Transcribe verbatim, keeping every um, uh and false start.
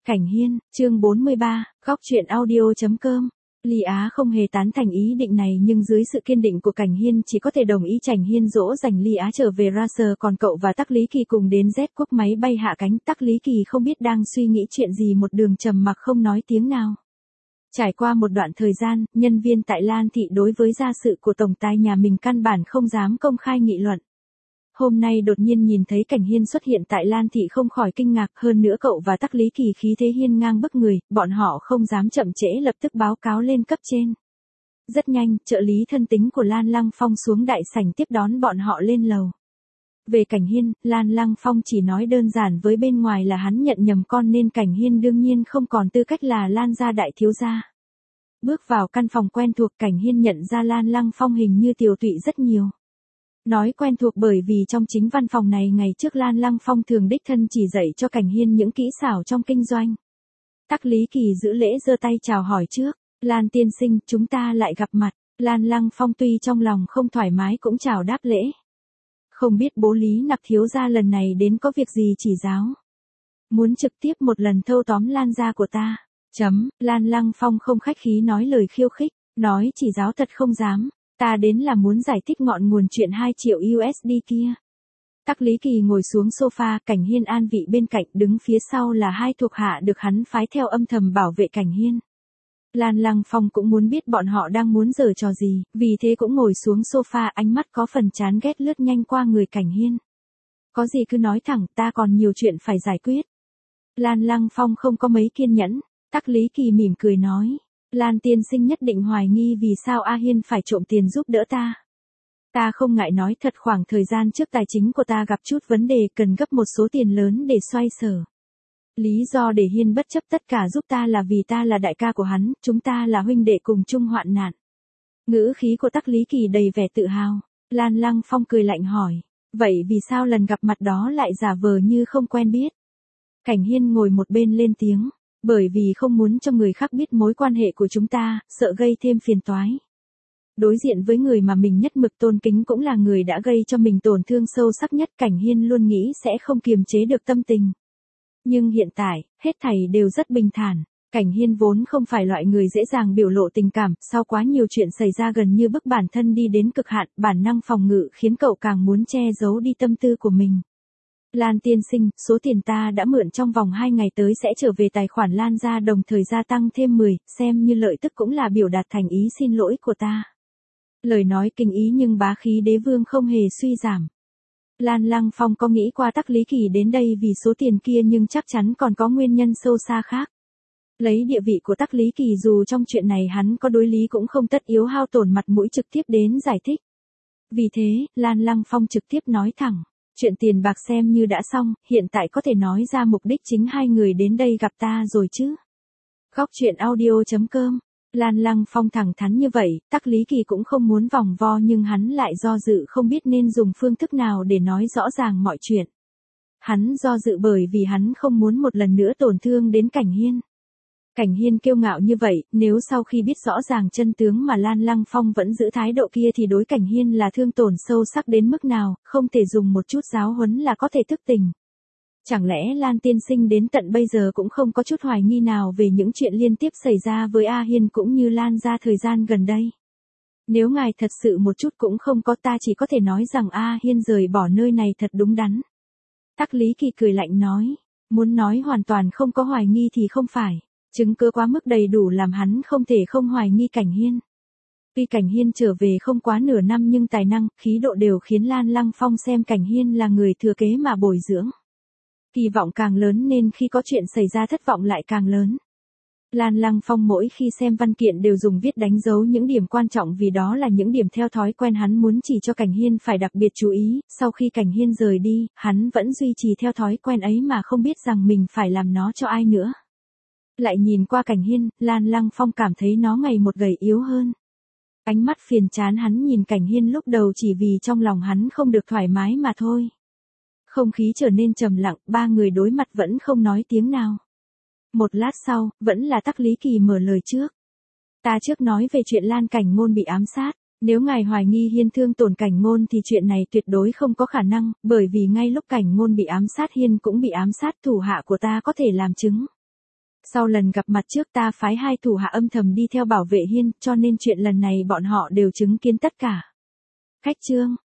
Cảnh Hiên, chương bốn mươi ba, góc truyện audio.com. Ly Á không hề tán thành ý định này nhưng dưới sự kiên định của Cảnh Hiên chỉ có thể đồng ý. Cảnh Hiên dỗ dành Ly Á trở về Racer, còn cậu và Tắc Lý Kỳ cùng đến Z quốc máy bay hạ cánh. Tắc Lý Kỳ không biết đang suy nghĩ chuyện gì, một đường trầm mặc không nói tiếng nào. Trải qua một đoạn thời gian, nhân viên tại Lan Thị đối với gia sự của tổng tài nhà mình căn bản không dám công khai nghị luận. Hôm nay đột nhiên nhìn thấy Cảnh Hiên xuất hiện tại Lan Thị không khỏi kinh ngạc, hơn nữa cậu và Tắc Lý Kỳ khí thế hiên ngang bức người, bọn họ không dám chậm trễ, lập tức báo cáo lên cấp trên. Rất nhanh, trợ lý thân tín của Lan Lăng Phong xuống đại sảnh tiếp đón bọn họ lên lầu. Về Cảnh Hiên, Lan Lăng Phong chỉ nói đơn giản với bên ngoài là hắn nhận nhầm con nên Cảnh Hiên đương nhiên không còn tư cách là Lan gia đại thiếu gia. Bước vào căn phòng quen thuộc, Cảnh Hiên nhận ra Lan Lăng Phong hình như tiều tụy rất nhiều. Nói quen thuộc bởi vì trong chính văn phòng này ngày trước Lan Lăng Phong thường đích thân chỉ dạy cho Cảnh Hiên những kỹ xảo trong kinh doanh. Tắc Lý Kỳ giữ lễ giơ tay chào hỏi trước, Lan tiên sinh, chúng ta lại gặp mặt. Lan Lăng Phong tuy trong lòng không thoải mái cũng chào đáp lễ. Không biết bố Lý Nặc thiếu gia lần này đến có việc gì chỉ giáo. Muốn trực tiếp một lần thâu tóm Lan gia của ta. Chấm, Lan Lăng Phong không khách khí nói lời khiêu khích, nói chỉ giáo thật không dám. Ta đến là muốn giải thích ngọn nguồn chuyện hai triệu u ét đê kia. Tắc Lý Kỳ ngồi xuống sofa, Cảnh Hiên an vị bên cạnh, đứng phía sau là hai thuộc hạ được hắn phái theo âm thầm bảo vệ Cảnh Hiên. Lan Lăng Phong cũng muốn biết bọn họ đang muốn giở trò gì, vì thế cũng ngồi xuống sofa, ánh mắt có phần chán ghét lướt nhanh qua người Cảnh Hiên. Có gì cứ nói thẳng, ta còn nhiều chuyện phải giải quyết. Lan Lăng Phong không có mấy kiên nhẫn, Tắc Lý Kỳ mỉm cười nói. Lan tiên sinh nhất định hoài nghi vì sao A Hiên phải trộm tiền giúp đỡ ta. Ta không ngại nói thật, khoảng thời gian trước tài chính của ta gặp chút vấn đề, cần gấp một số tiền lớn để xoay sở. Lý do để Hiên bất chấp tất cả giúp ta là vì ta là đại ca của hắn, chúng ta là huynh đệ cùng chung hoạn nạn. Ngữ khí của Tắc Lý Kỳ đầy vẻ tự hào. Lan Lăng Phong cười lạnh hỏi, vậy vì sao lần gặp mặt đó lại giả vờ như không quen biết? Cảnh Hiên ngồi một bên lên tiếng. Bởi vì không muốn cho người khác biết mối quan hệ của chúng ta, sợ gây thêm phiền toái. Đối diện với người mà mình nhất mực tôn kính cũng là người đã gây cho mình tổn thương sâu sắc nhất, Cảnh Hiên luôn nghĩ sẽ không kiềm chế được tâm tình. Nhưng hiện tại, hết thảy đều rất bình thản. Cảnh Hiên vốn không phải loại người dễ dàng biểu lộ tình cảm, sau quá nhiều chuyện xảy ra gần như bức bản thân đi đến cực hạn, bản năng phòng ngự khiến cậu càng muốn che giấu đi tâm tư của mình. Lan tiên sinh, số tiền ta đã mượn trong vòng hai ngày tới sẽ trở về tài khoản Lan gia, đồng thời gia tăng thêm mười, xem như lợi tức cũng là biểu đạt thành ý xin lỗi của ta. Lời nói kinh ý nhưng bá khí đế vương không hề suy giảm. Lan Lăng Phong có nghĩ qua Tắc Lý Kỳ đến đây vì số tiền kia nhưng chắc chắn còn có nguyên nhân sâu xa khác. Lấy địa vị của Tắc Lý Kỳ, dù trong chuyện này hắn có đối lý cũng không tất yếu hao tổn mặt mũi trực tiếp đến giải thích. Vì thế, Lan Lăng Phong trực tiếp nói thẳng. Chuyện tiền bạc xem như đã xong, hiện tại có thể nói ra mục đích chính hai người đến đây gặp ta rồi chứ. Góc truyện audio.com. Lan Lăng Phong thẳng thắn như vậy, Tắc Lý Kỳ cũng không muốn vòng vo nhưng hắn lại do dự không biết nên dùng phương thức nào để nói rõ ràng mọi chuyện. Hắn do dự bởi vì hắn không muốn một lần nữa tổn thương đến Cảnh Hiên. Cảnh Hiên kiêu ngạo như vậy, nếu sau khi biết rõ ràng chân tướng mà Lan Lăng Phong vẫn giữ thái độ kia thì đối Cảnh Hiên là thương tổn sâu sắc đến mức nào, không thể dùng một chút giáo huấn là có thể thức tỉnh. Chẳng lẽ Lan tiên sinh đến tận bây giờ cũng không có chút hoài nghi nào về những chuyện liên tiếp xảy ra với A Hiên cũng như Lan gia thời gian gần đây? Nếu ngài thật sự một chút cũng không có, ta chỉ có thể nói rằng A Hiên rời bỏ nơi này thật đúng đắn. Tắc Lý Kỳ cười lạnh nói, muốn nói hoàn toàn không có hoài nghi thì không phải. Chứng cứ quá mức đầy đủ làm hắn không thể không hoài nghi Cảnh Hiên. Tuy Cảnh Hiên trở về không quá nửa năm nhưng tài năng, khí độ đều khiến Lan Lăng Phong xem Cảnh Hiên là người thừa kế mà bồi dưỡng. Kỳ vọng càng lớn nên khi có chuyện xảy ra thất vọng lại càng lớn. Lan Lăng Phong mỗi khi xem văn kiện đều dùng viết đánh dấu những điểm quan trọng vì đó là những điểm theo thói quen hắn muốn chỉ cho Cảnh Hiên phải đặc biệt chú ý, sau khi Cảnh Hiên rời đi, hắn vẫn duy trì theo thói quen ấy mà không biết rằng mình phải làm nó cho ai nữa. Lại nhìn qua Cảnh Hiên, Lan Lăng Phong cảm thấy nó ngày một gầy yếu hơn. Ánh mắt phiền chán hắn nhìn Cảnh Hiên lúc đầu chỉ vì trong lòng hắn không được thoải mái mà thôi. Không khí trở nên trầm lặng, ba người đối mặt vẫn không nói tiếng nào. Một lát sau, vẫn là Tắc Lý Kỳ mở lời trước. Ta trước nói về chuyện Lan Cảnh Ngôn bị ám sát. Nếu ngài hoài nghi Hiên thương tổn Cảnh Ngôn thì chuyện này tuyệt đối không có khả năng, bởi vì ngay lúc Cảnh Ngôn bị ám sát Hiên cũng bị ám sát, thủ hạ của ta có thể làm chứng. Sau lần gặp mặt trước ta phái hai thủ hạ âm thầm đi theo bảo vệ Hiên, cho nên chuyện lần này bọn họ đều chứng kiến tất cả. Khách Trương,